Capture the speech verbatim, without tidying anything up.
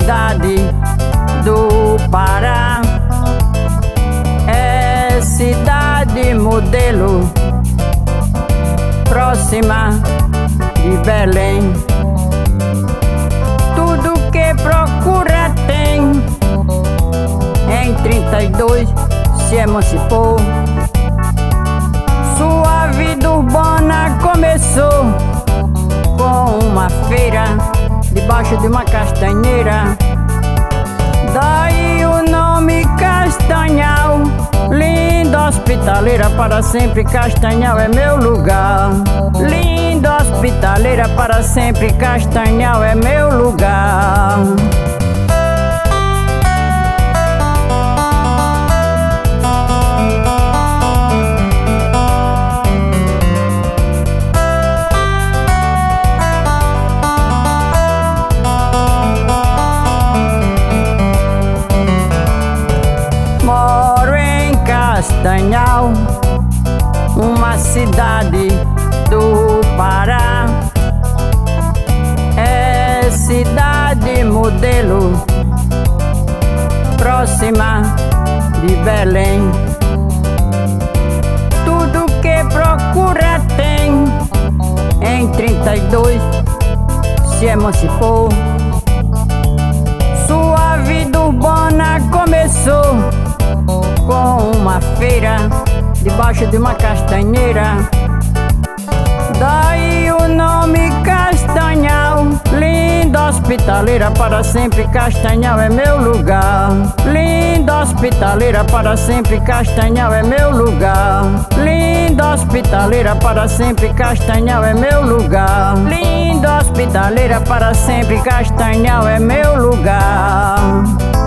cidade do Pará, é cidade modelo, próxima de Belém. Tudo que procura tem. Em trinta e dois se emancipou. Sua vida urbana começou com uma feira debaixo de uma castanheira. Daí o nome Castanhal. Linda hospitaleira, para sempre Castanhal é meu lugar. Linda hospitaleira, para sempre Castanhal é meu lugar. Castanhal, uma cidade do Pará, é cidade modelo, próxima de Belém. Tudo que procura tem. Em trinta e dois se emancipou. Sua vida urbana começou com uma feira debaixo de uma castanheira. Daí o nome Castanhal. Linda hospitaleira, para sempre Castanhal é meu lugar. Linda hospitaleira, para sempre Castanhal é meu lugar. Linda hospitaleira, para sempre Castanhal é meu lugar. Linda hospitaleira, para sempre Castanhal é meu lugar.